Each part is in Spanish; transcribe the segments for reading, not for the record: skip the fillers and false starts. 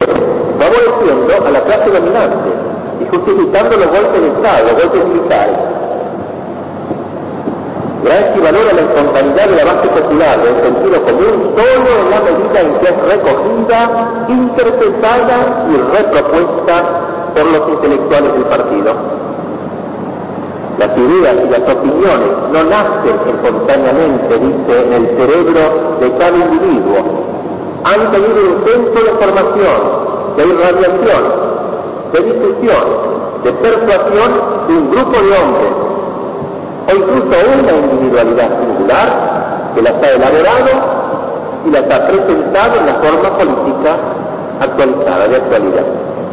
favoreciendo a la clase dominante y justificando los golpes de Estado, los golpes militares. Gramsci valora la espontaneidad de la base popular, del sentido común, solo en la medida en que es recogida, interpretada y repropuesta por los intelectuales del partido. Las ideas y las opiniones no nacen espontáneamente, dice, en el cerebro de cada individuo. Han tenido un centro de formación, de irradiación, de difusión, de persuasión de un grupo de hombres, o incluso una individualidad singular que las ha elaborado y las ha presentado en la forma política actualizada, de actualidad.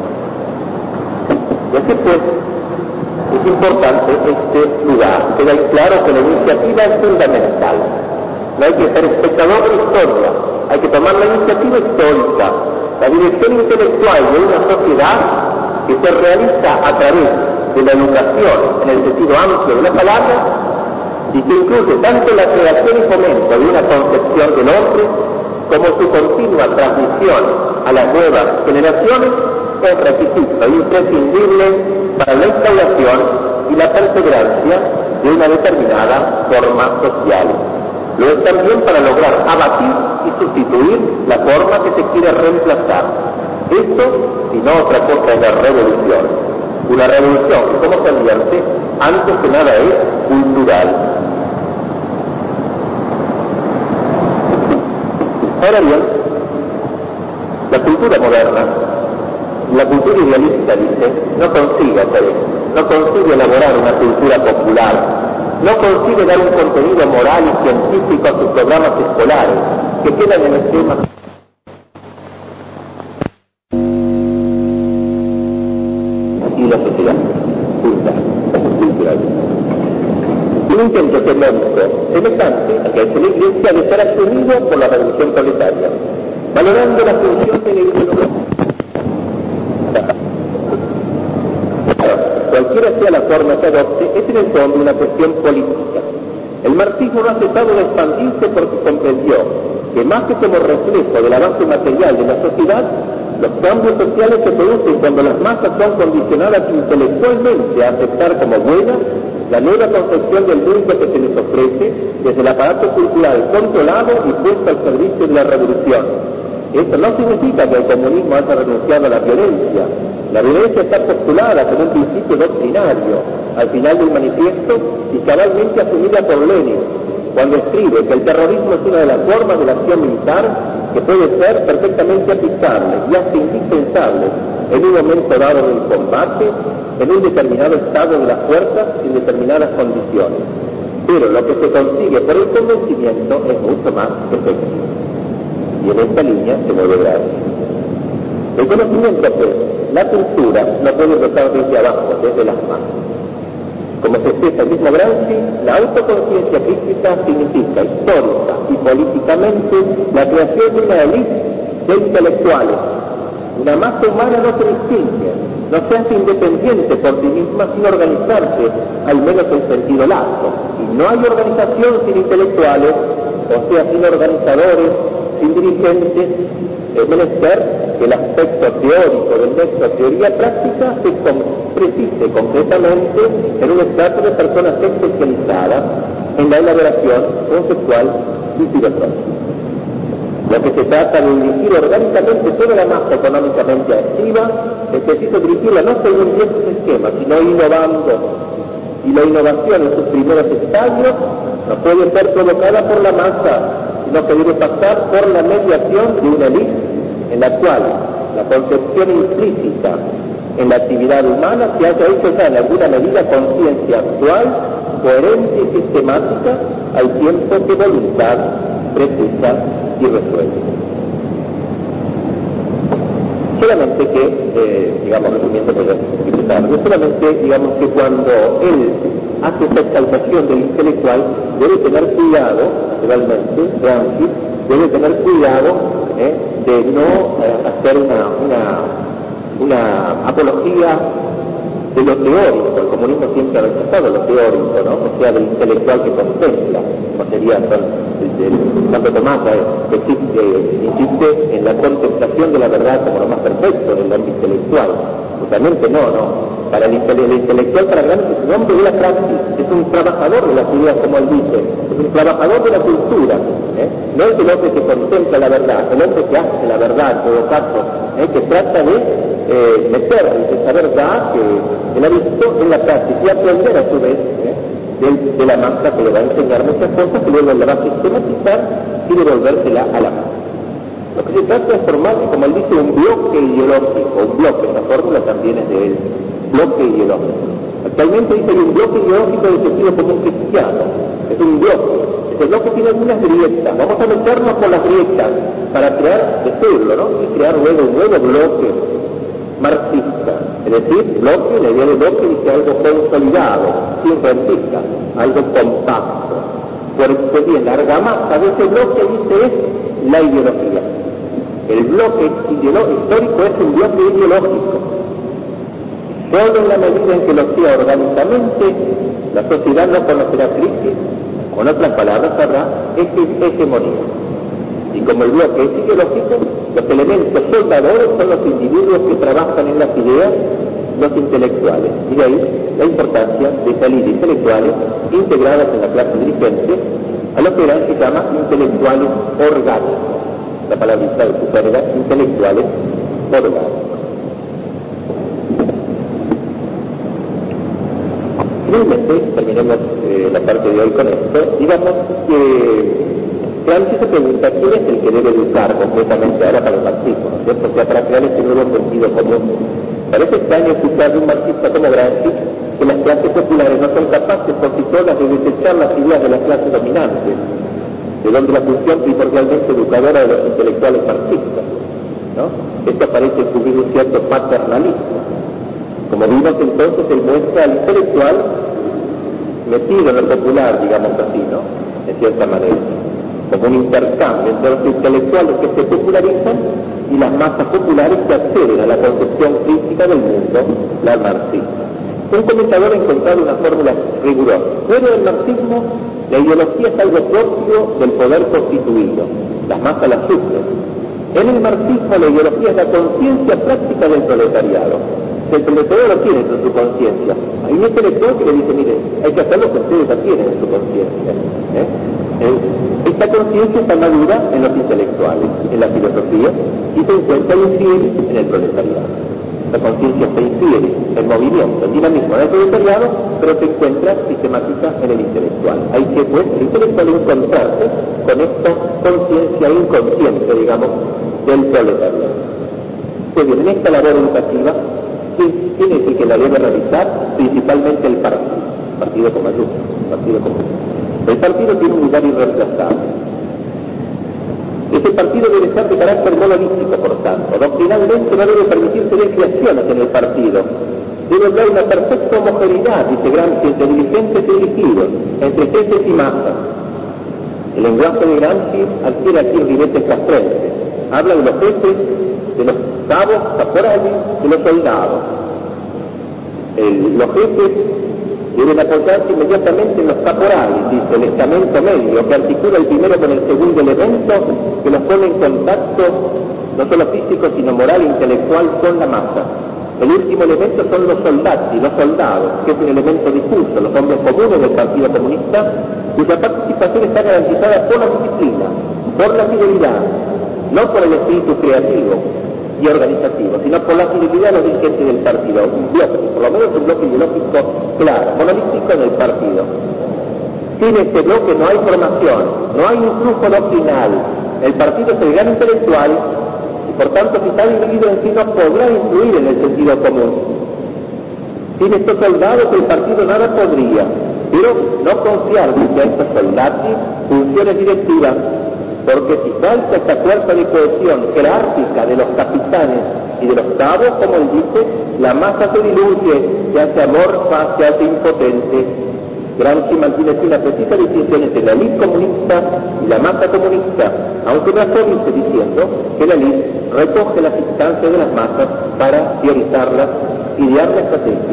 Y así pues, es importante este lugar. Queda claro que la iniciativa es fundamental. No hay que ser espectador de historia, hay que tomar la iniciativa histórica, la dirección intelectual de una sociedad que se realiza a través de la educación en el sentido amplio de la palabra y que incluye tanto la creación y fomento de una concepción del hombre como su continua transmisión a las nuevas generaciones es requisito imprescindible para la instauración y la perseverancia de una determinada forma social. Lo es también para lograr abatir y sustituir la forma que se quiere reemplazar. Esto, y no otra cosa, es la revolución. Una revolución que, como se advierte, antes que nada es cultural. Ahora bien, la cultura moderna, la cultura idealista, dice, no consigue hacer esto, no consigue elaborar una cultura popular, no consigue dar un contenido moral y científico a sus programas escolares, que quedan en esquemas. Y la sociedad cultural. Un intento teológico semejante a que hace la Iglesia de ser asumido por la revolución proletaria, valorando la función de la ideología. Cualquiera sea la forma que adopte, es en el fondo una cuestión política. El marxismo no ha cesado de expandirse porque comprendió que más que como reflejo de la base material de la sociedad, los cambios sociales se producen cuando las masas son condicionadas intelectualmente a aceptar como buena la nueva concepción del mundo que se les ofrece desde el aparato cultural controlado y puesto al servicio de la revolución. Esto no significa que el comunismo haya renunciado a la violencia. La violencia está postulada como un principio doctrinario al final del manifiesto y cabalmente asumida por Lenin, cuando escribe que el terrorismo es una de las formas de la acción militar que puede ser perfectamente aplicable y hasta indispensable en un momento dado del combate, en un determinado estado de las fuerzas y en determinadas condiciones. Pero lo que se consigue por el convencimiento es mucho más efectivo. Y en esta línea se mueve Gramsci. El conocimiento, pues, la cultura, no puede empezar desde abajo, desde las masas. Como se expresa el mismo Gramsci, la autoconciencia crítica significa histórica y políticamente la creación de una élite de intelectuales. Una masa humana no se distingue, no se hace independiente por sí misma sin organizarse, al menos en sentido lato. Y no hay organización sin intelectuales, o sea, sin organizadores, sin dirigentes. Es menester que el aspecto teórico del nexo teoría-práctica se precise concretamente en un estrato de personas especializadas en la elaboración conceptual y filosófica. Lo que se trata de dirigir orgánicamente toda la masa económicamente activa, es preciso dirigirla no según viejos esquemas, sino innovando. Y la innovación en sus primeros estadios no puede ser provocada por la masa, sino que debe pasar por la mediación de una élite en la cual la concepción implícita en la actividad humana se haya hecho ya en alguna medida conciencia actual, coherente y sistemática, al tiempo que voluntad precisa y resuelve. Solamente que, digamos, resumiendo, solamente, digamos, que cuando él hace esta exaltación del intelectual, debe tener cuidado, realmente, Gramsci, debe tener cuidado de no hacer una apología de lo teórico. El comunismo siempre ha rechazado lo teórico, ¿no? O sea, del intelectual que contempla, o sería Santo Tomás, que insiste en la contemplación de la verdad como lo más perfecto en el hombre intelectual. Justamente no. Para el intelectual, para Gramsci, es un hombre de la praxis, es un trabajador de las ideas, como él dice, es un trabajador de la cultura, no es el hombre que contempla la verdad, el hombre que hace la verdad, en todo caso, que trata de meter esa verdad que él ha visto en la práctica y aprender a su vez de la masa, que le va a enseñar muchas cosas, que luego la va a sistematizar y devolvérsela a la masa. Lo que se trata es formar, como él dice, un bloque ideológico, un bloque, esa fórmula también es de él, bloque ideológico. Actualmente dice que un bloque ideológico de sentido común cristiano, es un bloque. Este bloque tiene algunas grietas, vamos a meternos por las grietas para crear, decirlo, ¿no? Y crear luego un nuevo bloque marxista, es decir, bloque, la idea de bloque dice algo consolidado, sin rentista, algo compacto. Por bien, la argamasa de ese bloque dice es la ideología. El bloque histórico es un bloque ideológico. Solo en la medida en que lo sea orgánicamente, la sociedad no conocerá crisis, con otras palabras habrá hegemonía. Y como el bloque es ideológico, los elementos soldadores son los individuos que trabajan en las ideas, los intelectuales. Y de ahí la importancia de salir intelectuales integradas en la clase dirigente, a lo que Gramsci llama intelectuales orgánicos. La palabrita de su carrera, intelectuales orgánicos. Finalmente, terminemos la parte de hoy con esto, digamos que Gramsci se pregunta quién es el que debe educar concretamente ahora para el marxismo, ¿no es cierto? O sea, para crear este nuevo sentido común. Parece extraño escuchar de un marxista como Gramsci que las clases populares no son capaces por sí solas de desechar las ideas de las clases dominantes, de donde la función primordialmente educadora de los intelectuales marxistas, ¿no? Esto parece cubrir un cierto paternalismo. Como vimos entonces, él muestra al intelectual metido en lo popular, digamos así, ¿no? De cierta manera, como un intercambio entre los intelectuales que se popularizan y las masas populares que acceden a la concepción crítica del mundo, la marxista. Un comentador ha encontrado una fórmula rigurosa. Fuera del marxismo, la ideología es algo propio del poder constituido. Las masas la sufren. En el marxismo, la ideología es la conciencia práctica del proletariado. El proletariado lo tiene en su conciencia. Hay un intelectual que le dice, mire, hay que hacer lo que ustedes ya tienen en su conciencia. Esta conciencia está madura en los intelectuales, en la filosofía, y se encuentra infiel en el proletariado. La conciencia está infiel en movimiento, en dinamismo del proletariado, pero se encuentra sistemática en el intelectual. Hay que, pues, el intelectual encontrarse con esta conciencia inconsciente, digamos, del proletariado. Pues bien, en esta labor educativa, ¿quién es el que la debe realizar? Principalmente el partido con mayúsculas, partido comunista. El partido tiene un lugar irreemplazable. Ese partido debe ser de carácter monolítico, por tanto. Doctrinalmente no debe permitirse desviaciones en el partido. Debe haber una perfecta homogeneidad, dice Gramsci, entre dirigentes y dirigidos, entre jefes y masas. El lenguaje de Gramsci adquiere aquí ribetes castrenses. Habla de los jefes, de los cabos, caporales, de los soldados. Los jefes deben apoyarse inmediatamente en los caporales, dice el estamento medio, que articula el primero con el segundo elemento, que los pone en contacto, no solo físico, sino moral e intelectual, con la masa. El último elemento son los soldati, los soldados, que es un elemento difuso, los hombres comunes del Partido Comunista, cuya participación está garantizada por la disciplina, por la fidelidad, no por el espíritu creativo y organizativo, sino por la fidelidad de los dirigentes del partido, un bloque, por lo menos un bloque ideológico claro, monolítico en el partido. Sin este bloque no hay formación, no hay un flujo doctrinal, el partido es el gran intelectual y por tanto si está dividido en sí no podrá influir en el sentido común. Sin estos soldados el partido nada podría, pero no confiar en estos soldados funciones directivas, porque si falta esta fuerza de cohesión jerárquica de los capitanes y de los cabos, como él dice, la masa se diluye, se hace amorfa, se hace impotente. Gramsci mantiene así una precisa distinción entre la élite comunista y la masa comunista, aunque no actualice diciendo que la élite recoge las instancias de las masas para priorizarlas, idear la estrategia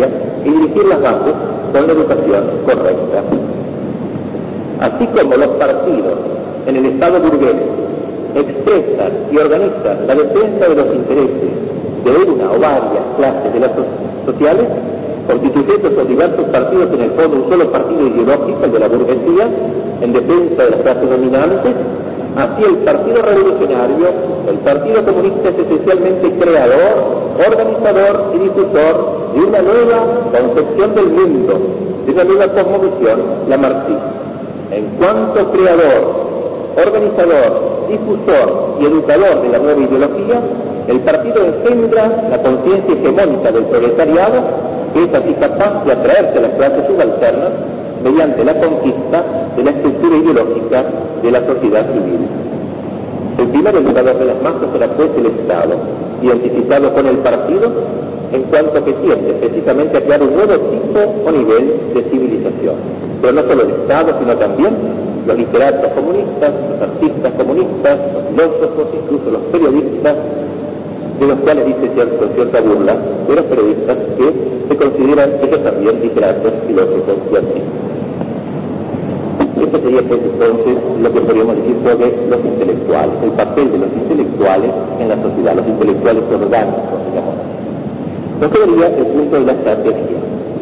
y dirigir las bases con la educación correcta. Así como los partidos en el Estado burgués expresan y organizan la defensa de los intereses de una o varias clases de las sociales, constituyendo esos diversos partidos en el fondo un solo partido ideológico, el de la burguesía, en defensa de las clases dominantes, así el Partido Revolucionario, el Partido Comunista, es esencialmente creador, organizador y difusor de una nueva concepción del mundo, de una nueva cosmovisión, la marxista. En cuanto creador, organizador, difusor y educador de la nueva ideología, el partido engendra la conciencia hegemónica del proletariado, que es así capaz de atraerse a las clases subalternas mediante la conquista de la estructura ideológica de la sociedad civil. El primer educador de las masas será pues el Estado, identificado con el partido, en cuanto que tiende precisamente a crear un nuevo tipo o nivel de civilización. Pero no solo el Estado, sino también los literatos comunistas, los artistas comunistas, los filósofos, incluso los periodistas, de los cuales dice cierta burla de los periodistas que se consideran ellos también literatos, filósofos y artistas. Esto sería pues entonces lo que podríamos decir sobre los intelectuales, el papel de los intelectuales en la sociedad, los intelectuales orgánicos, digamos. Lo que sería el punto de la estrategia.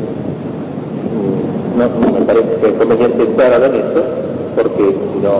No me parece que es conveniente entrar ahora en eso, porque si no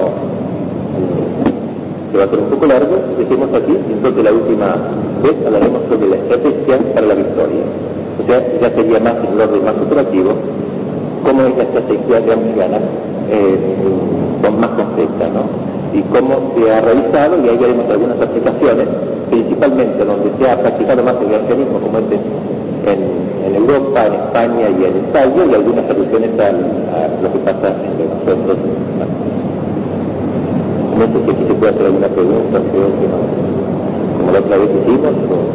se va a hacer un poco largo. Decimos aquí, entonces la última vez hablaremos sobre la estrategia para la victoria. O sea, ya sería más en el orden más operativo, cómo es la estrategia gramsciana más concreta, ¿no? Y cómo se ha realizado, y ahí haremos algunas aplicaciones, principalmente donde se ha practicado más el gramscianismo, como es en Europa, en España y en Italia, y algunas alusiones a lo que pasa entre nosotros. No sé si aquí se puede hacer alguna pregunta, creo que no, como la otra vez hicimos,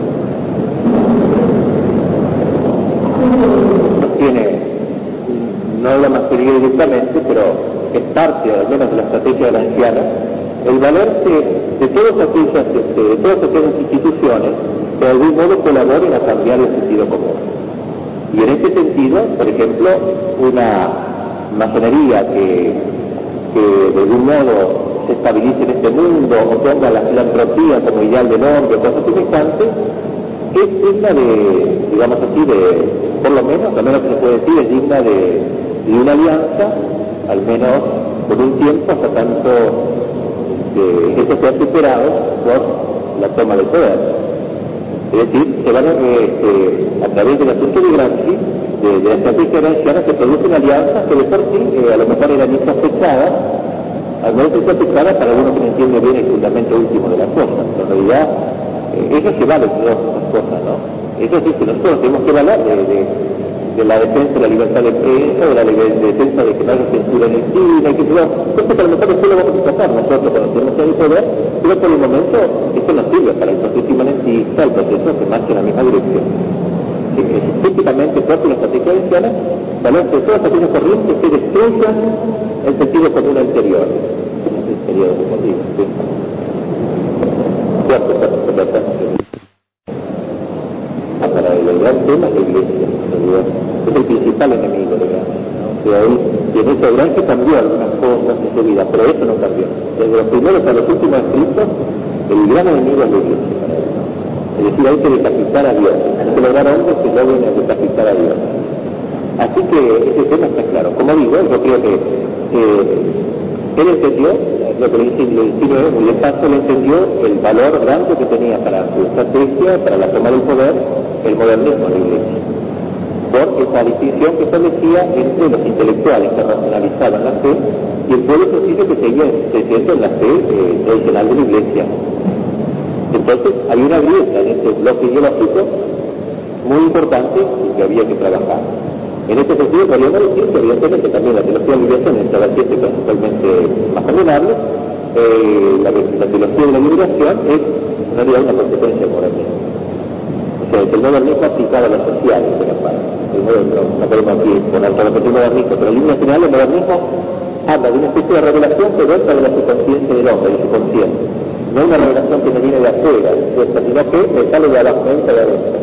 no tiene, no la materia directamente, pero es parte, al menos de la estrategia gramsciana, el valerse de todas aquellas instituciones que de algún modo colaboren a cambiar el sentido común. Y en este sentido, por ejemplo, una masonería que de algún modo se estabilice en este mundo o ponga la filantropía como ideal del hombre o cosas semejantes, es digna de, digamos así, por lo menos que se puede decir, es digna de una alianza, al menos por un tiempo, hasta tanto que esto sea superado por la toma del poder. Es decir, se van a través del asunto de Gramsci, de la estrategia gramsciana, se producen alianzas que de por sí a lo mejor eran insospechadas, al menos insospechadas para uno que no entiende bien el fundamento último de las cosas. En realidad, eso se vale de todas esas cosas, ¿no? Eso sí que nosotros tenemos que hablar de la defensa de la libertad de prensa, de la defensa de que no haya censura en el cine, que no, esto que a lo mejor después lo vamos a tratar nosotros cuando tenemos el poder, pero por el momento esto nos sirve para el proceso inmanentista, el proceso que marcha en la misma dirección. Es típicamente propio de la estrategia gramsciana, valerse de todas aquellas corrientes que destruyan el sentido común anterior. Ese sería lo que digo, ¿sí? Para el gran tema es la Iglesia, es el principal enemigo de Gramsci, ¿no? Que ahí, y en eso Gramsci cambió algunas cosas en su vida, pero eso no cambió. Desde los primeros a los últimos escritos, el gran enemigo es la Iglesia para él, ¿no? Es decir, hay que decapitar a Dios, hay que lograr hombres que logren decapitar a Dios. Así que ese tema está claro. Como digo, yo creo que él entendió, lo que le insinué muy despacio, le entendió el valor grande que tenía para su estrategia, para la toma del poder, el modernismo de la Iglesia, por esa distinción que establecía entre los intelectuales que racionalizaban la fe y el pueblo sencillo que seguía creciendo en la fe tradicional de la Iglesia. Entonces había una grieta en este bloque ideológico muy importante y que había que trabajar. En este sentido podríamos decir que evidentemente también la teología de la liberación es una vertiente principalmente más condenable. La teología de la liberación es en realidad una consecuencia del modernismo. O sea, es el modernismo aplicado a lo social, en buena parte. No podemos aquí poner todo lo que es el modernismo, pero en línea general el modernismo habla de una especie de revelación que dentro de la subconsciencia del hombre, de su conciencia. No una revelación que no viene de afuera, sino que le sale de abajo, de adentro.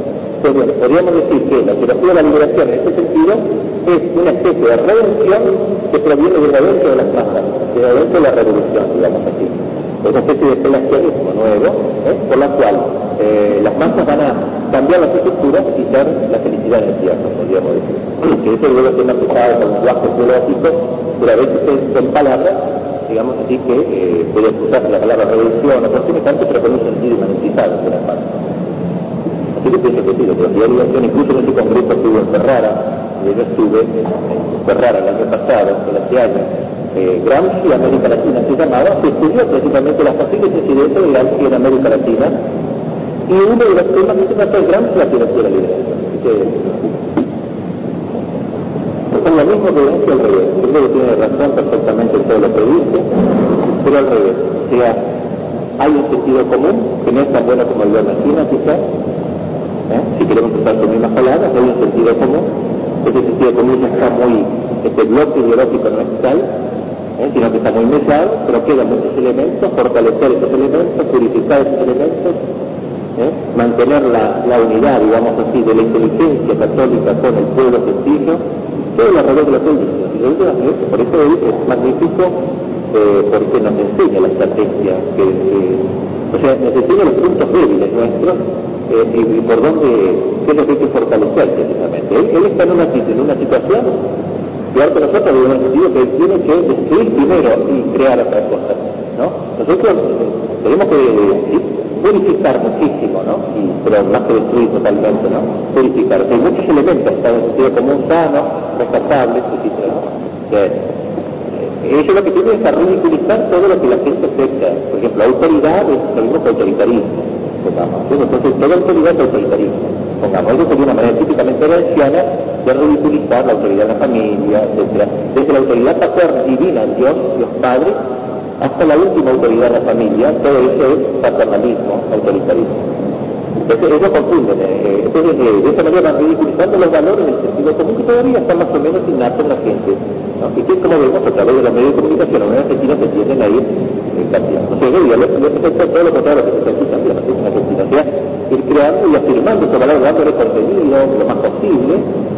Entonces, podríamos decir que la teología de la liberación en este sentido es una especie de redención que proviene del evento de las masas, del evento de la revolución, digamos así. Es una especie de pelagianismo nuevo, por la cual las masas van a cambiar las estructuras y ser la felicidad del infierno, podríamos decir. Que eso luego se ha aplicado con lenguaje teológico, pero a veces son palabras, digamos así, que puede usarse la palabra redención o por semejante, pero con un sentido humanizado de las masas. Así que pienso que sí, la teología de la liberación, incluso en ese congreso que hubo en Ferrara, yo estuve en Ferrara el año pasado, el hace años, Gramsci América Latina se llamaba, se estudió precisamente las posibles incidencias de Gramsci en América Latina, y uno de los temas que se trató es Gramsci la teología de la liberación. Así que es lo mismo que Gramsci al revés. Yo creo que tiene razón perfectamente en todo lo que dice, pero al revés. O sea, hay un sentido común que no es tan bueno como el de Martina, quizás. Si queremos usar sus mismas palabras, hay un sentido común. Ese sentido común ya está muy, este bloque ideológico no es tal, sino que está muy mesado, pero quedan muchos elementos, fortalecer esos elementos, purificar esos elementos, mantener la unidad, digamos así, de la inteligencia católica con el pueblo sencillo, todo el alrededor de la teología. Por eso es magnífico, porque nos enseña la estrategia, o sea, nos enseña los puntos débiles nuestros, y por dónde, qué es lo que hay que fortalecer precisamente. Él está en una situación peor que nosotros, en el sentido que él tiene que destruir primero y crear otras cosas, ¿no? Nosotros tenemos que purificar muchísimo, ¿no? Pero más que destruir totalmente, ¿no? Purificar. Hay muchos elementos para un sentido común sano, rescatables, etc., ¿no? Eso lo que tiene es a ridiculizar todo lo que la gente acepta. Por ejemplo, la autoridad es lo mismo que autoritarismo. Entonces, toda autoridad es autoritarismo. Pongamos, eso sería una manera típicamente herenciana de ridiculizar la autoridad de la familia, etc. Desde la autoridad paterna divina, Dios Padre, hasta la última autoridad de la familia, todo eso es paternalismo, autoritarismo. Entonces, eso confunden. Entonces, de esa manera van ridiculizando los valores del sentido común que todavía están más o menos innatos en la gente, ¿no? Y que, como vemos, a través de los medios de comunicación, en Argentina se tienden a ir cambiando. O sea, yo todo lo contrario que se está aquí también, en Argentina, o sea, ir creando y afirmando ese valor, dándole contenido lo más posible,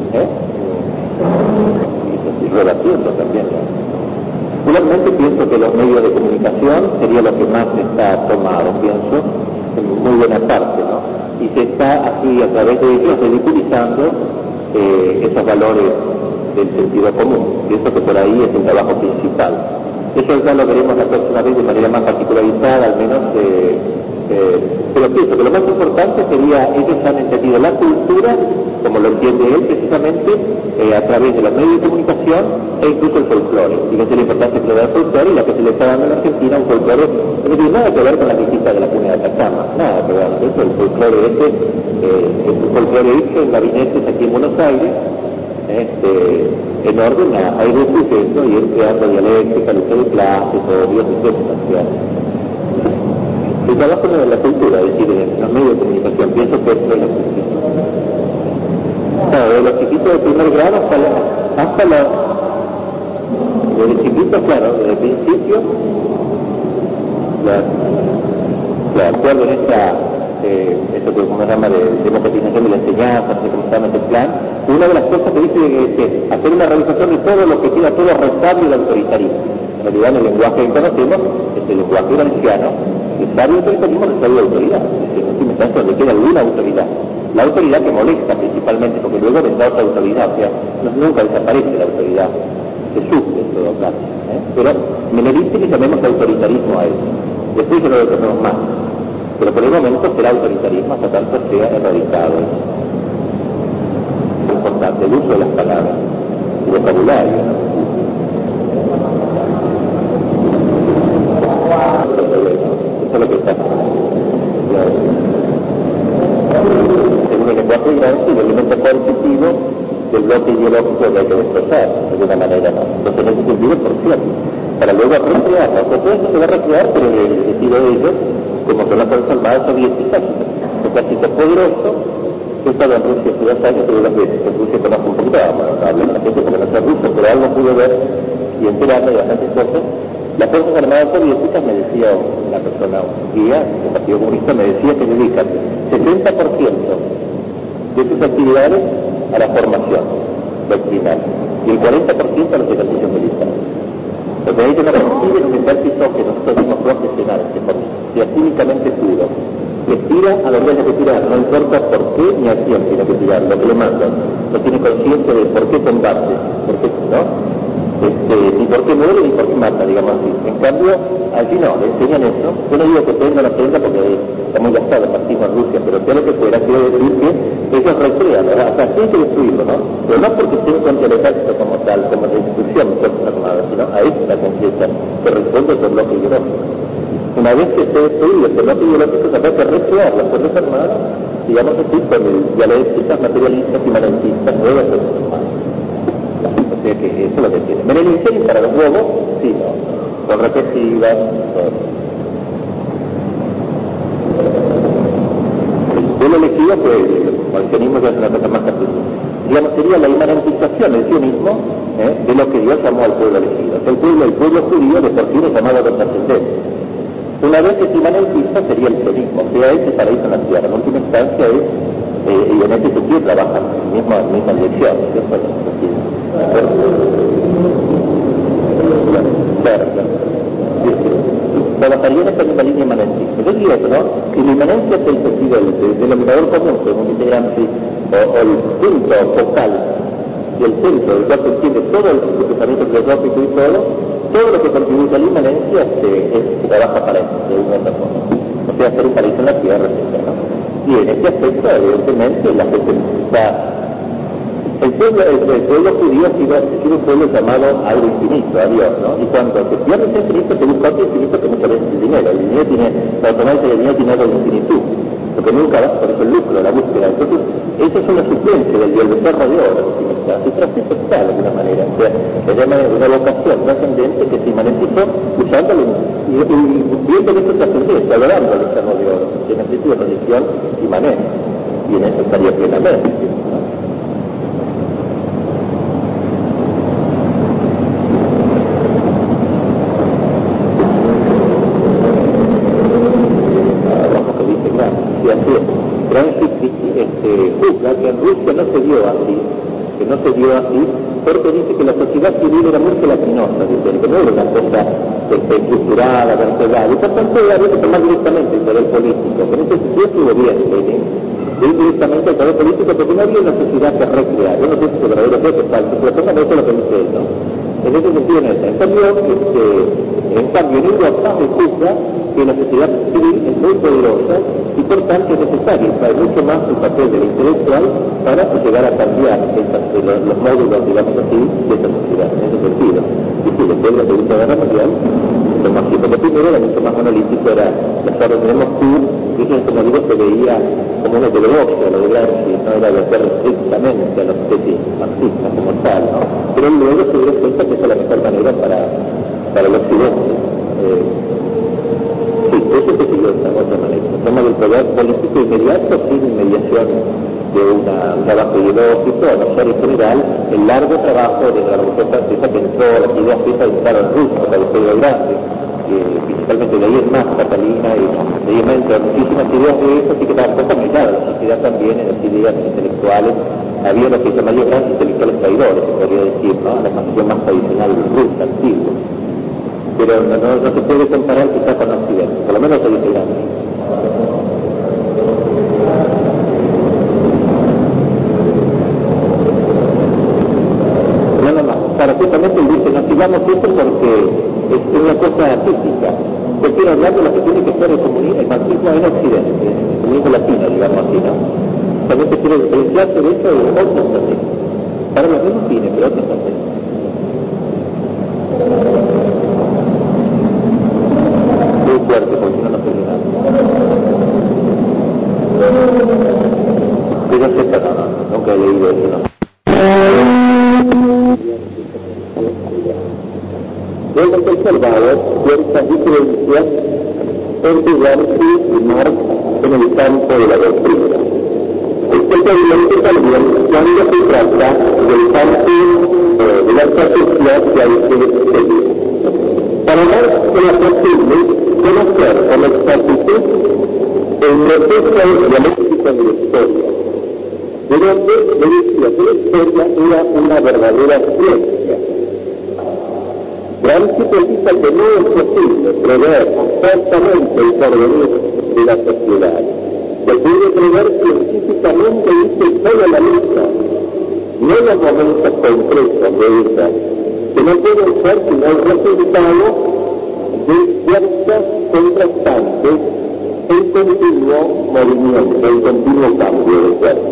y rebatiendo también, ¿no? Particularmente pienso que los medios de comunicación sería lo que más está tomado, pienso, en muy buena parte, ¿no? Y se está así a través de ellos ridiculizando esos valores del sentido común. Pienso que por ahí es el trabajo principal. Eso ya lo veremos la próxima vez de manera más particularizada, al menos, pero pienso que lo más importante sería, ellos han entendido la cultura, como lo entiende él, precisamente a través de los medios de comunicación e incluso el folclore. Fíjense la importancia que le da el folclore y la que se le está dando en Argentina, un folclore que no tiene nada que ver con la visita de la cuna de Atacama, nada que ver. Eso, el folclore es un folclore hecho en gabinetes aquí en Buenos Aires, en orden a ir de suceso y ir creando dialéctica, lucha de clases, odios, etc. El trabajo de la cultura, es decir, en los medios de comunicación, pienso que esto es la cultura. Claro, de los chiquitos de primer grado hasta desde chiquitos, claro, desde el principio, de acuerdo en esto que como se llama de democratización de la enseñanza, no sé cómo se llama este plan, una de las cosas que dice es hacer una realización de todo lo que queda todo restablo del autoritarismo. En realidad, en el lenguaje que conocemos, es el lenguaje valenciano, el sabio autoritarismo es el sabio autoridad, es decir, en última instancia donde queda alguna autoridad. La autoridad que molesta principalmente, porque luego vendrá otra autoridad, o sea, nunca desaparece la autoridad, se sufre en todo caso, pero me le dice que llamemos autoritarismo a eso, después yo lo detenemos más, pero por el momento será autoritarismo hasta tanto sea erradicado. Es importante el uso de las palabras, el vocabulario, ¿no? Eso es lo que está. Según el lenguaje Gramsci, el elemento coercitivo del bloque ideológico que hay que destrozar, de alguna manera, ¿no? Entonces, en ese sentido, por cierto, para luego recrearlo. Todo esto se va a recrear, pero el estilo de ellos, como son las Fuerzas Armadas soviéticas, un ejército poderoso, que estaba en Rusia hace 2 años, pero las veces en Rusia conozco un poquito, habla con la gente porque no sea ruso, pero algo pude ver y enterarme de bastantes cosas. Las Fuerzas Armadas soviéticas, me decía una persona, un guía del Partido Comunista, me decía que dedican 70% de sus actividades a la formación doctrinal y el 40% a los ejercicios militares. Porque hay una consigue en un ejército que nosotros dimos profesional, que es únicamente puro, que tira a donde hay que tirar, no importa por qué ni a quién tiene que tirar, lo que le mandan, no tiene conciencia de por qué combate, por qué, ¿no? Ni por qué muere ni por qué mata, digamos así. En cambio, allí no, le enseñan eso. Yo no digo que prenda o no prenda porque está muy gastado el fascismo en Rusia, pero sea lo que fuera, quiero decir que ellos recrean, ¿verdad? O sea, tienen que destruirlo, ¿no? Pero no porque estén contra el ejército como tal, como la institución armada, sino a esta conciencia que responde por lo ideológico. Una vez que esté destruido el bloque ideológico, se habrá que recrear las fuerzas armadas, digamos así, con dialécticas, materialistas, imanentistas, nuevas fuerzas armadas. O sea que eso es lo que tiene. Menelicen para los huevos, sí, no, con repetitivas, el elegido fue el sionismo, que es una cosa más católica. Digamos, sería la imanentización del sionismo de lo que Dios llamó al pueblo elegido. El pueblo judío de por sí lo llamaba los trascendentes. Una vez que se imanentiza sería el sionismo, o sea, ese paraíso en la tierra. En última instancia es, y en este sentido trabajan en la misma dirección, Claro. Trabajaría en esta misma línea inmanentista. Yo digo eso, ¿no? Que la inmanencia es el sentido del denominador común, como un integrante, o el punto focal, y el centro del cual se entiende todo el pensamiento filosófico y todo lo que contribuye a la inmanencia se trabaja para eso, de una otra forma. O sea, hacer un paraíso en la tierra, etc. Y en este aspecto, evidentemente, la gente está... El pueblo judío ha sido un pueblo llamado algo infinito, a Dios, ¿no? Y cuando se pierde ese infinito, se busca otro infinito que muchas veces es el dinero. El dinero tiene, la automática del dinero tiene algo de infinitud, porque nunca va, por eso el lucro, la búsqueda. Entonces, eso es una suplencia del becerro de oro, se transmite de alguna manera. O sea, se llama una vocación trascendente que se inmanentizó usándolo y viendo que esto trascendente, adorando el becerro de oro, que en espíritu de religión inmanente, y en eso estaría plenamente, ¿no? Juzga que en Rusia no se dio así, porque dice que la sociedad civil era muy gelatinosa, dice, que no era una cosa estructurada, vertebrada, y por tanto había que tomar directamente el poder político. En ese sentido estuvo bien, directamente el poder político, porque no había una sociedad que recrear. Yo no sé si es verdadero o es falso, pero póngame eso lo que dice él, ¿no? En ese sentido no está. En cambio, en Europa se juzga que la sociedad civil es muy poderosa y por tanto es necesario usar mucho más el papel del intelectual para llegar a cambiar los módulos, digamos así, de esta sociedad, en ese sentido. Y sí, después de la Segunda Guerra Mundial, lo más simple. Lo primero era mucho más monolítico, era las órdenes de Moscú, y eso, como digo, se veía como una ideología, lo de Gramsci, no era de hacer estrictamente a los tesis marxistas como tal, ¿no? Pero luego se dio cuenta que esa es la mejor manera para el occidente. Sí, eso se siguió de esta otra manera. Se toma del poder político inmediato sin mediación de un trabajo ideológico, a no ser en general el largo trabajo de la Revolución Francesa que entró las ideas que entraron en Rusia, la de Pedro Grande, principalmente de ahí en más Catalina, y de ahí en más muchísimas ideas de eso, así que tampoco contaminadas la sociedad también en las ideas intelectuales. Había lo que se llamaría grandes intelectuales traidores, se podría decir, ¿no? La formación más tradicional rusa, antigua. Pero no se puede comparar quizás con Occidente, por lo menos se dice grande. Nada más. Claro, justamente él dice, no sigamos esto porque es una cosa típica. Yo quiero hablar de lo que tiene que ser el comunismo, el marxismo en Occidente, el comunismo latino, digamos así, ¿no? También se quiere diferenciarse de eso de otros también. Para los mismos fines, pero otros también. Muy fuerte, porque si no, no se nada. Pero no sé, nunca he leído eso, ¿no? Luego el Salvador fuerza diferencia entre Gramsci y Marx en el campo de la doctrina. Especialmente también cuando se trata del campo de la percepción que hay que seguir. Para Marx era posible conocer con exactitud el proceso dialéctico de la historia, de donde le decía que la historia era una verdadera ciencia. Gramsci precisa que no es posible prever exactamente el porvenir de la sociedad. Se puede prever científicamente, dice, toda la lista, no los momentos concretos de ella, que no pueden ser sino el resultado de fuerzas contrastantes en continuo movimiento, en continuo cambio de cuerpo.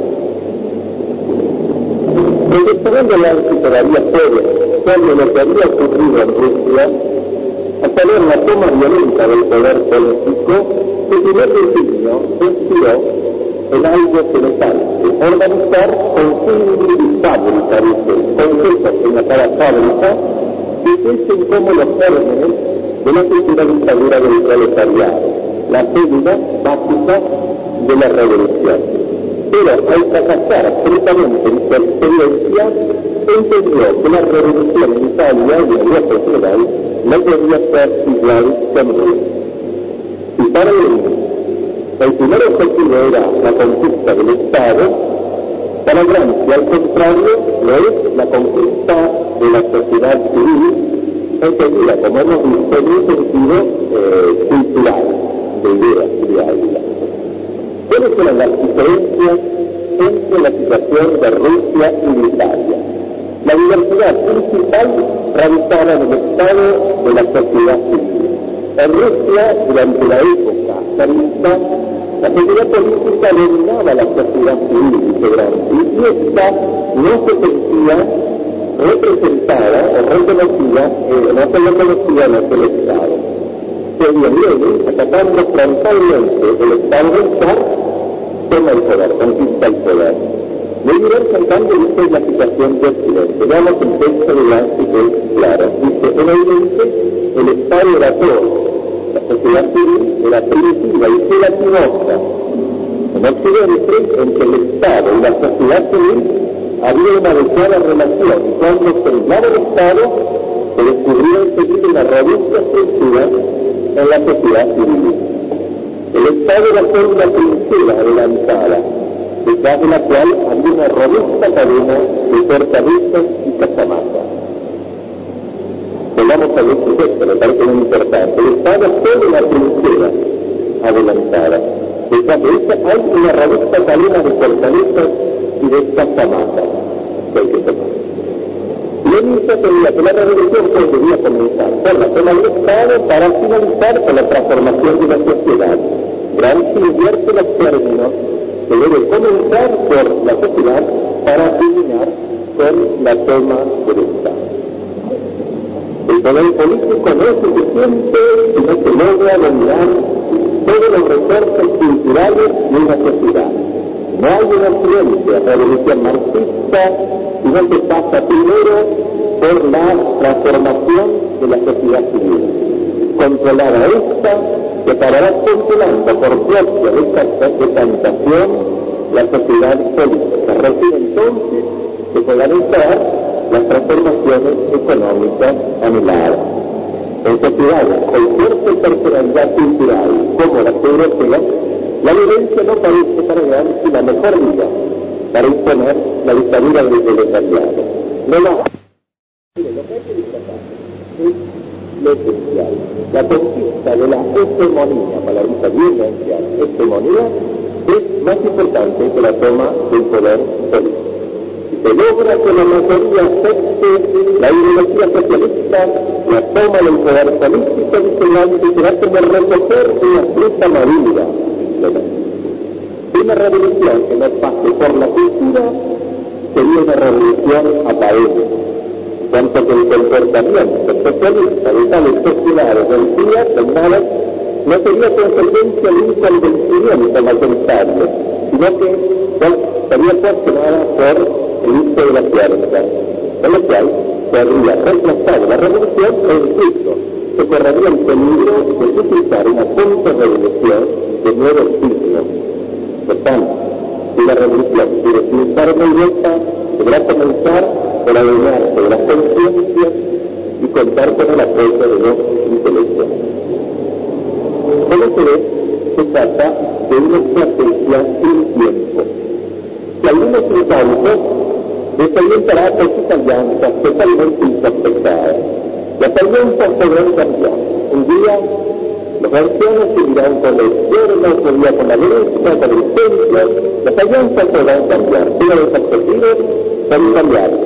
El segundo lance todavía puede ser de lo que había ocurrido en Rusia, hasta ver la toma violenta del poder político, que primer designio se inspiró en algo semejante: organizar con fábrica, conceptos en la cada fábrica, que fuesen como los gérmenes de la futura dictadura del proletariado, la célula básica de la revolución. Pero al fracasar absolutamente en su experiencia, entendió que la revolución en Italia y en Europa en general no podía ser igual que en Rusia. Y para él, el primer objetivo era la conquista del Estado. Para Gramsci, al contrario, lo es la conquista de la sociedad civil, entendida, como hemos visto, en un sentido cultural, de ideas. ¿Cuáles eran las diferencias entre la situación de Rusia y de Italia? La diversidad principal radicaba en el estado de la sociedad civil. En Rusia, durante la época zarista, la sociedad política dominaba la sociedad civil integrante, y esta no se sentía representada o reconocida, no se reconocía en el Estado. Seguía Lenin atacando frontalmente el Estado del Zar, toma el poder, conquista el poder. Lenin, en cambio, dice la situación de Occidente. Veamos el texto de Gramsci, que es claro. Dice, en Oriente el Estado era todo. La sociedad civil era primitiva y gelatinosa. En Occidente, entre el Estado y la sociedad civil, había una adecuada relación. Cuando se aislaba el Estado, se descubría enseguida una robusta estructura en la sociedad civil. El Estado era solo una trinchera adelantada, detrás de la cual había una robusta cadena de fortalezas y casamatas. Volvamos a ver su texto, me parece muy importante. El Estado es solo una trinchera adelantada. Detrás de ella hay una robusta cadena de fortalezas y de casamatas que hay que tomar. Lenin sostenía que la revolución debía comenzar por la toma del Estado para finalizar con la transformación de la sociedad. Gramsci invierte los términos, que debe comenzar por la sociedad para terminar con la toma del Estado. El poder político no es suficiente si no se logra dominar todos los resortes culturales de una sociedad. No hay una siguiente revolución marxista si no se pasa primero por la transformación de la sociedad civil. Controlada esta, se acabará controlando por propia decantación la sociedad política. Recién entonces se podrán entrar las transformaciones económicas anheladas. En sociedades con fuerte personalidad cultural como las europeas, la violencia no parece para Gramsci la mejor vía para imponer la dictadura del proletariado. No la lo que hay que destacar es lo esencial. La conquista de la hegemonía, palabrita bien esencial, hegemonía, es más importante que la toma del poder político. Si se logra que la mayoría acepte la ideología socialista, la toma del poder político dice será como recoger una fruta madura. Una revolución que no pase por la cultura sería una revolución académica, cuanto que el comportamiento socialista de tales sociedades vencidas, formadas, no sería consecuencia de un convencimiento mayoritario, sino que sería cuestionada por el uso de la fuerza, con lo cual se habría reemplazado la revolución e incluso se correría el peligro de suscitar una contrarrevolución de nuevo siglo. Por tanto, si la revolución quiere triunfar en Europa, deberá comenzar por adueñarse de las conciencias y contar con el apoyo de los intelectuales. Como se ve, se trata de una estrategia sin tiempo. Si algunos causa desalientará questa alianza totalmente insospechada. Las alianzas podrán cambiar. Un día los ancianos seguirán con la izquierda, otro día con la derecha, con el centro. Las alianzas podrán cambiar, pero los objetivos son cambiables.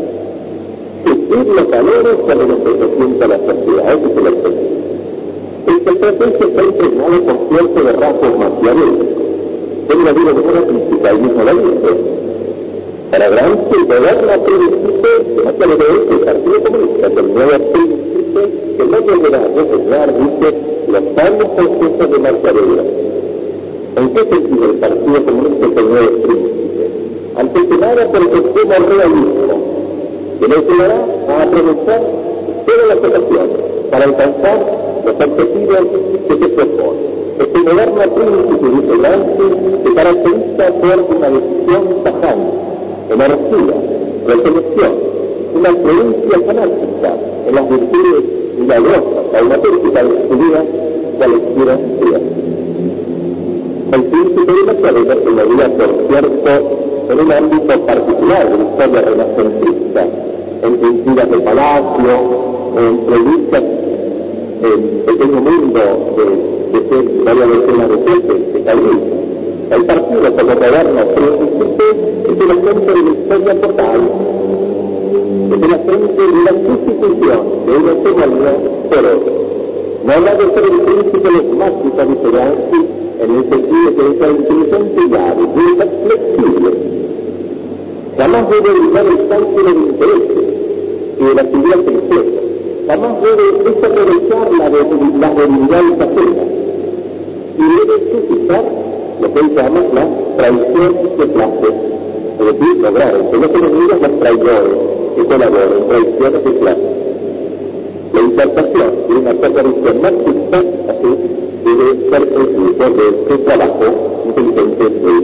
Suplir los valores cuando los representa la sociedad, ese es el objetivo. Esta estrategia está impregnada por cierto de rasgos maquiavélicos. En la vida de una crítica, el mismo la dice. Para Gramsci, el gobierno príncipe, no se le debe el Partido Comunista, que el nuevo príncipe, que no volverá a gobernar, dice, los sanos conceptos de Maquiavelo. ¿En qué sentido el Partido Comunista es el nuevo príncipe? Antepenado por el extremo realismo, que le ayudará a aprovechar todas las ocasiones para alcanzar los objetivos que se proponen. Este moderno príncipe, dice Gramsci, se caracteriza por una decisión tajante, energía, resolución, una creencia fanática en las virtudes milagrosas, auténticas de su vida, cualesquiera sean. El príncipe de Maquiavelo se movía, por cierto, en un ámbito particular de la historia renacentista, en pinturas de palacio, en revistas, el pequeño mundo de varias decenas de veces de Calvino. El partido como gobierno príncipe es el agente de la historia total, es el agente de la sustitución de una hegemonía por otra. No habla de ser el príncipe dogmático, dice Gramsci, en el sentido que es inteligente y hábil, y es flexible. Jamás debe evitar el cálculo de intereses y de la actividad secreta. Jamás debe desaprovechar las debilidades ajenas y debe suscitar lo que él llama la traición de clase, es decir, lograr que los enemigos los traidores que colaboren, traiciones de clase. La insertación de una corporación marxista, así, debe ser el fruto de este trabajo inteligente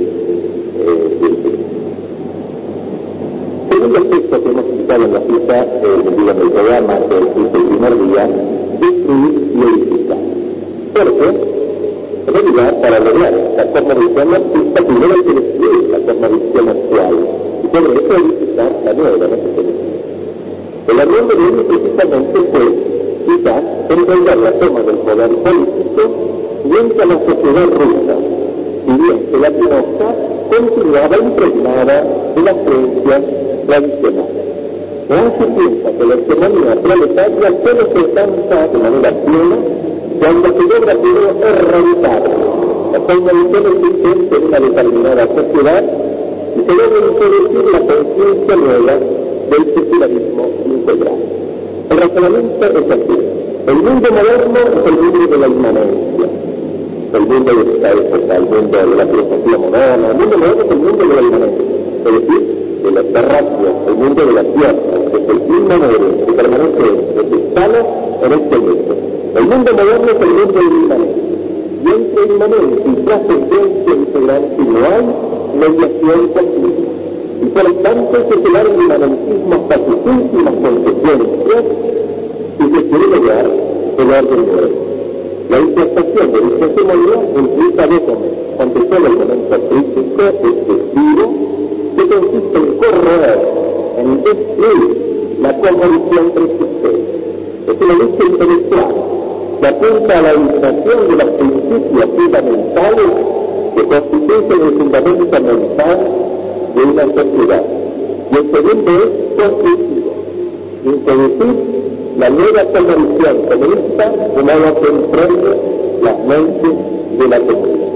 segundo aspecto que hemos citado en la cita del programa del primer día, destruir y edificar. Porque en realidad, para lograr la cosmovisión marxista, primero hay que destruir la cosmovisión actual y por eso edificar la nueva, no se puede. El error de él precisamente fue, quizás, entender la toma del poder político mientras la sociedad rusa, si bien que la Tinoza continuaba impregnada de las creencias tradicionales. Gramsci piensa que la hegemonía proletaria solo se alcanza de manera plena cuando se logra primero erradicar la cosmovisión existente de una determinada sociedad y se logra introducir la conciencia nueva del secularismo integral. El razonamiento es así. El mundo moderno es el mundo de la inmanencia, el mundo de esta época, el mundo de la filosofía moderna. El mundo moderno es el mundo de la inmanencia, es decir, de la terracia, el mundo de la tierra, que es el inmanente que permanece estado en este mundo. El mundo moderno es el mundo de la inmanencia, y entre inmanencia y trascendencia integral no hay mediación posible. Y por lo tanto se quedaron el inmanentismo hasta sus últimas consecuencias y se quiere lograr el orden nuevo. La interpretación de dicha hegemonía implica dos momentos. Ante todo el momento crítico, excesivo, que consiste en corroer, en destruir la cosmovisión preexistente. Es una lucha intelectual que apunta a la eliminación de los principios fundamentales que constituyen el fundamento mental de una sociedad. Y el segundo es constructivo, introducir la nueva cosmovisión comunista de modo que emprende las mentes de la comunidad.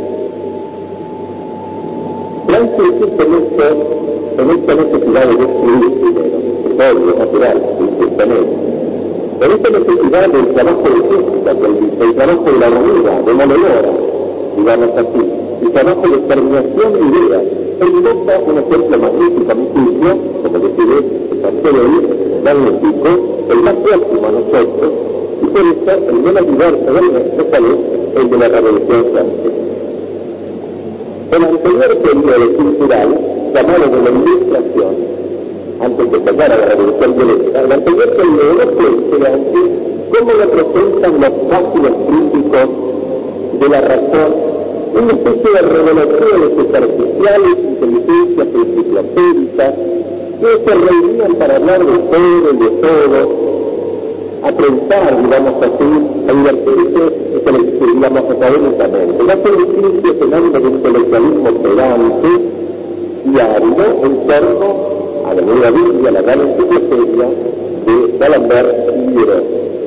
Gramsci insiste mucho en esta necesidad de destruir primero, todo lo natural, justamente. En esta necesidad del trabajo de física, del trabajo de la hormiga, de moledora, digamos así, el trabajo de terminación de ideas. Él invoca un ejemplo magnífico a mi juicio, como decide el partido de hoy, magnífico, el más próximo a nosotros, y por eso el menos diverso del resto, ¿cuál es? El de la Revolución Francesa. El anterior periodo cultural, llamado de la Ilustración, antes de pasar a la Revolución Violenta, el anterior periodo no fue antes cómo representan los fáciles críticos de la razón una especie de revelaciones superficiales, inteligencias enciclopédicas, comunistas que se reunían para hablar de todo y de todo, a pensar, digamos así, a divertirse, digamos, académicamente. No fue difícil fenómeno de intelectualismo pedante y árido en torno a la Nueva Biblia, la gran enciclopedia de D'Alembert y Diderot.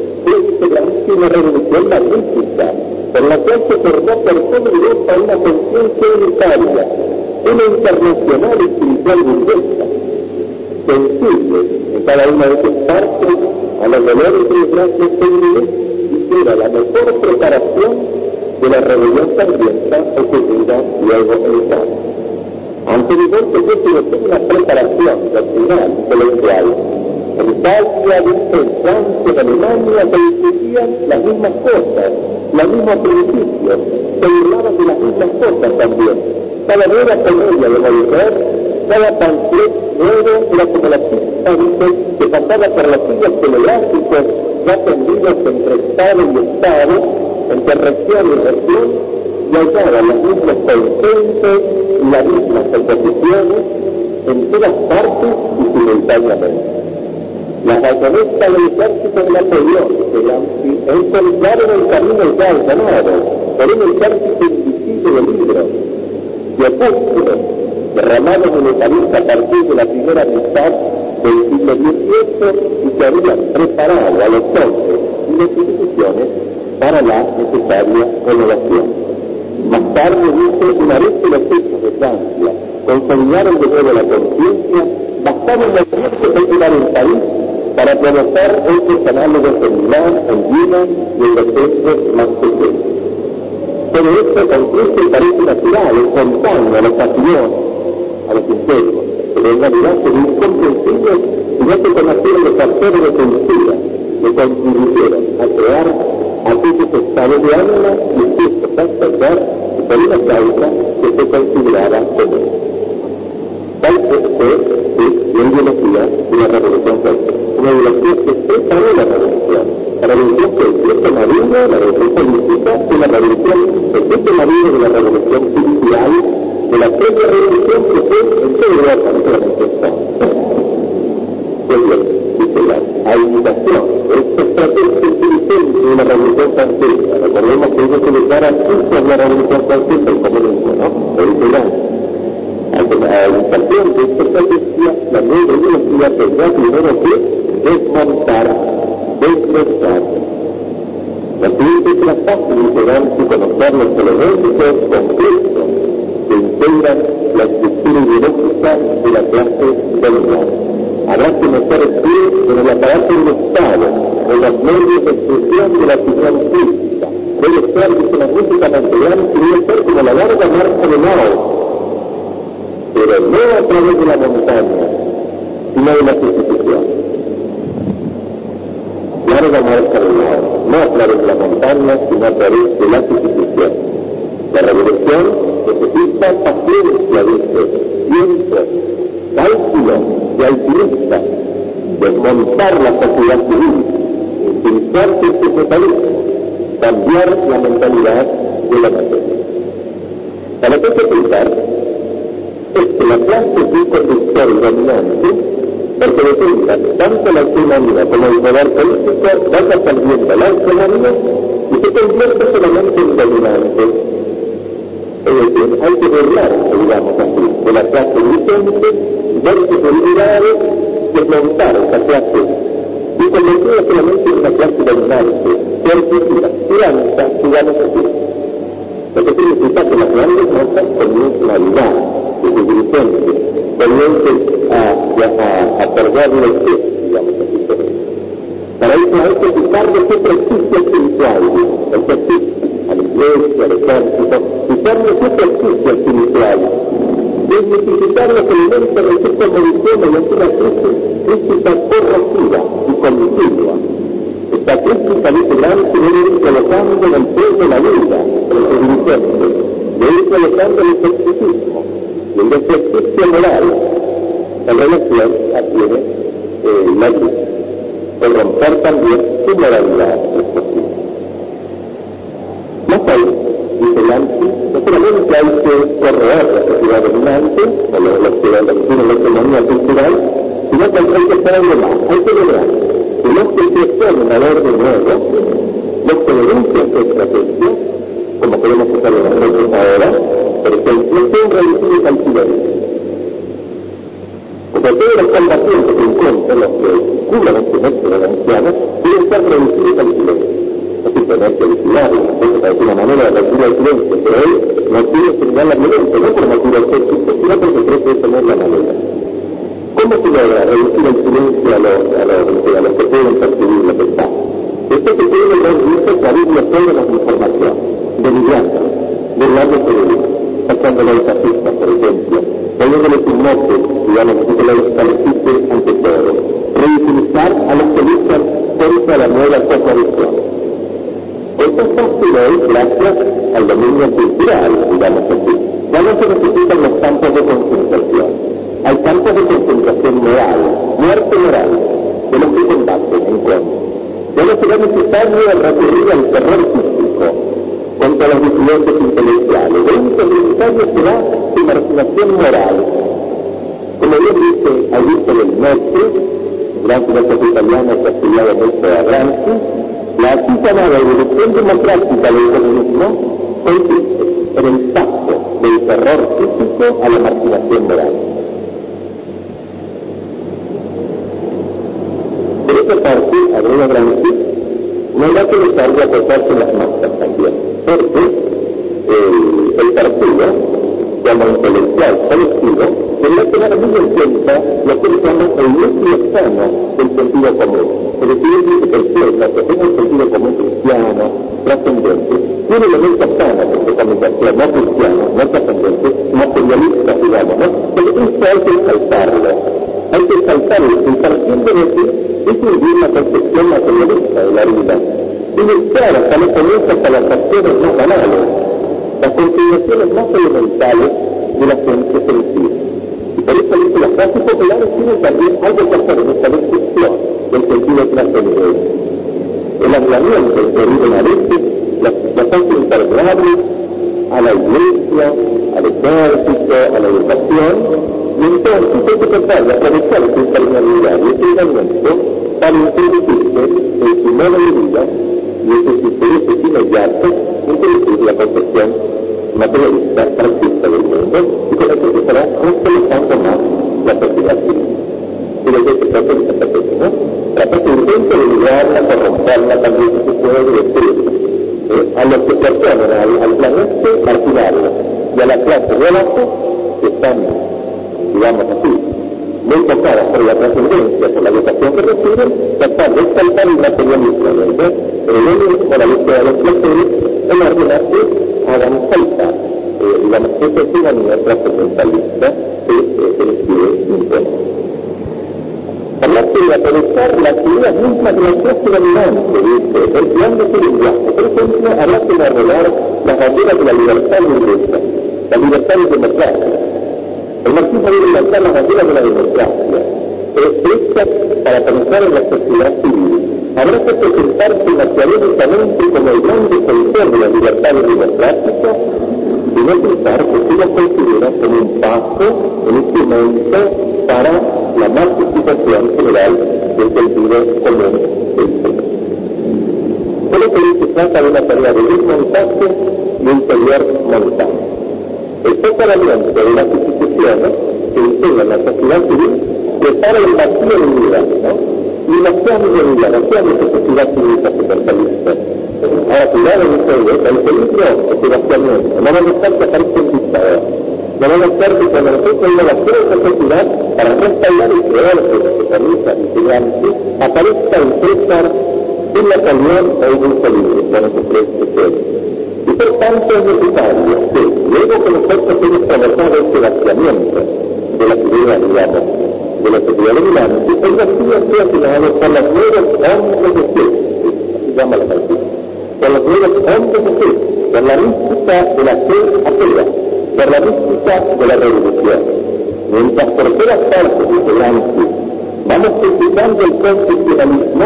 Fue una revolución magnífica, por la cual se formó por toda Europa una conciencia unitaria, una internacional espiritual burguesa, sensible en cada una de sus partes a los dolores y desgracias femeniles, y que era la mejor preparación de la rebelión sangrienta ocurrida luego en Italia. Ante el golpe que tuvo una preparación doctrinal y intelectual, en Italia, en Francia, en Alemania, se discutían las mismas cosas, los mismos principios, se burlaban de las mismas cosas también. Cada nueva comedia de Molière, cada pamphlet nuevo era como la pista, que pasaba por los siglos telegráficos ya tendidos entre Estado y Estado, entre región y región, y hallaban los mismos consensos y las mismas oposiciones en todas partes y simultáneamente. Las bayonetas del ejército de Napoleón encontraron el camino ya allanado por un ejército invisible de libros y opúsculos derramados en el país a partir de la primera mitad del siglo XVIII y que habían preparado a los hombres y las instituciones para la necesaria renovación. Más tarde dice, una vez que los hechos de Francia consolidaron de nuevo la conciencia, bastaron los tiempos de quedar en París para provocar hechos análogos en Milán, en Viena y en los centros más pequeños. Todo esto concluye parece natural, espontáneo, a los pasiones, a los imperios, pero en realidad se ve incomprensible y no se conocieron los factores de cultura que contribuyeron a crear aquellos estados de ánimo dispuestos a estallar por una causa que se consideraba común. Tal fue la ideología de la Revolución Francesa, una ideología que preparó la revolución que el efecto marino, la revolución política, y la revolución, el efecto marino de la revolución judicial, de la propia revolución que fue en toda Europa, no solamente en Francia. Pues bien, dice la imitación de esta estrategia inteligente de la revolución francesa. Recordemos que ellos se declaran hijos de la revolución francesa, el comunismo, ¿no? El integrante. La imitación de esta estrategia, la nueva ideología tendrá primero que desmontar, desglosar. La siguiente es la fácil de integrante conocer los elementos complejos que integran la estructura ideológica de la clase dominante. Habrá que meter el pie en el aparato del Estado, en los medios de expresión de la opinión pública. Debe ser, dice la música material, y debe ser como la larga marcha de Mao, pero no a través de la montaña, sino de las instituciones. Larga marcha de Mao, no a través de la montaña, sino a través de las instituciones. La revolución necesita paciencia, dice, tiempo, cálculo y alpinista, desmontar la sociedad civil, utilizarse el secretarismo, cambiar la mentalidad de la materia. Para qué se pensar es que la clase de un conductor dominante, porque detenga tanto la economía como el poder político, vaya perdiendo la economía y se convierte solamente en dominante. Es decir, hay que burlarse, digamos así, de la clase dirigente, verse obligado, desmontar esa clase y convertirla solamente en una clase dominante, coercitiva, tiranta, digamos así. Lo que significa que las grandes masas comiencen a dudar de sus dirigentes, comiencen a perder la especie, digamos así. Para eso hay que quitarle ese prestigio espiritual, el prestigio a la iglesia, al ejército, quitarle ese prestigio espiritual, desmitificar los elementos de su condición mediante una crítica corrosiva y continua. Esta crítica literal se debe ir colocando en el pueblo la vida de los dirigentes, debe ir colocando el escepticismo y el ejercicio moral en relación a quienes la dicen, el romper también su moralidad es posible. Más ahí, dice Lanzi, no solamente hay que corroer la sociedad dominante, o los que tienen la economía que Porque todos los combatientes que encuentran, los que cubran este método de ancianos, deben ser reducidos al silencio. No simplemente vigilarlos, es una manera de reducir el silencio, pero él no quiere generar la violencia, no por motivo estético, sino porque cree que esa no es la manera. ¿Cómo se logra reducir el silencio a los que pueden percibir lo que está? Esto que tiene los dioses la Biblia todas las informaciones, burlándose de Dios, sacándolo de fascistas, por ejemplo, poniéndole su mote, digamos, que lo descaleciste ante todo, reutilizar a los que luchan contra la nueva cosmovisión. Esto es fácil hoy gracias al dominio cultural, digamos así. Ya no se necesitan los campos de concentración. Hay campos de concentración moral, muerte moral, de los que combaten en contra. Ya no será necesario recurrir al terror físico contra los disidentes intelectuales. Lo único necesario será su marginación moral. Como bien dice Augusto del Norte, gran filósofo italiano que ha estudiado mucho a Gramsci, la así llamada evolución democrática del comunismo consiste en el paso del terror físico a la marginación moral. Por esa parte, agrega Gramsci, no habrá que dejar de aportarse las masas también, porque el partido, como intelectual colectivo, debería tener muy en cuenta lo que se llama el núcleo sano del sentido común. Es decir, que el pueblo que tenga un sentido común cristiano, trascendente, tiene elementos sanos en su comunicación, no cristianos, no trascendentes, materialistas, digamos, ¿no? Pero esto hay que saltarlo. Hay que saltarlo, y partiendo de aquí, es una concepción materialista de la vida. Y mezclar hasta los comienzos hasta las acciones más banales, las consideraciones más elementales de la ciencia selectiva. Y por eso dice, las clases populares tienen también algo que hacer en esta descripción del sentido trascendente. El aislamiento interior a veces las hace impermeables a la iglesia, al ejército, a la educación, y entonces hay que tratar de aprovechar esa impermeabilidad y ese aislamiento para introducirse en su modo de vida y esos intereses inmediatos, introducir la concepción materialista, practica del mundo, y con eso se estará consolidando más la sociedad civil. Y de eso se trata de esta estrategia, ¿no? Trata de intento de librarla, corromperla, también se puede destruirla. A los que se oponen al planeta, marginarla, y a la clase de abajo, que están, digamos así, muy tocadas por la trascendencia, por la educación que reciben, tratar de exaltar el materialismo, ¿verdad? El único, la búsqueda de los placeres, en orden a que hagan saltar, digamos, esa tiranía trascendentalista que se les quiere imponer. Hablar de aprovechar la actividad misma de la clase dominante, dice, empleándose el lenguaje. Por ejemplo, habrá que arreglar las banderas de la libertad inglesa, la libertad y democracia. El marxismo debe lanzar las banderas de la democracia, hecha para pensar en la sociedad civil. Habrá que presentarse maquiavélicamente como el gran defensor de las libertades democráticas y no pensar que se las considera como un paso, un instrumento para la participación general del sentido común del pueblo. Solo que se trata de una tarea de desmontaje y ulterior montaje. El separamiento de las instituciones que integran la sociedad civil prepara el vacío de unidad, ¿no? Y la unidad, la sociedad civil capitalista. Ahora, cuidado en ustedes, el peligro es el vaciamiento. No van a estar que aparezcan dictadores. No van a estar que cuando nosotros no la esa sociedad para restaurar el creador que se permita y que aparezca el César en la calidad o en un peligro, cuando se cree que puede. Y por tanto es necesario que, luego que nosotros hemos trabajado este vaciamiento de la figura, digamos, de la sociedad dominante, el vacío sea creado por los nuevos hombres de fe, así llama la canción, por los nuevos hombres de fe, por la mística de la fe atea, por la mística de la revolución. Mientras por todas partes de Gramsci vamos criticando el constitucionalismo,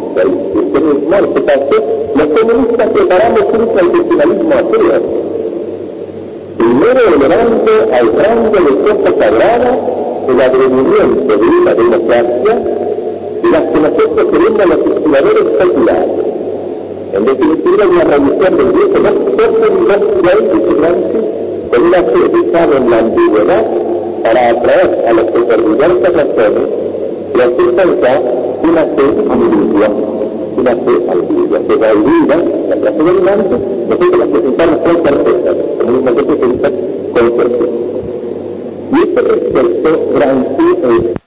los comunistas preparamos un constitucionalismo ateo, primero elevando al rango de cosa sagrada el advenimiento de una democracia y las que nosotros queremos los legisladores populares. En definitiva, una revisión del viejo más fuerte y más claro que Gramsci con una fe basada en la ambigüedad para atraer a los que diversas razones, resultan ya una fe ambigua, que va olvida la clase dominante, nosotros las presentamos con certeza, como mismo que presenta con certeza. Y este respecto Gramsci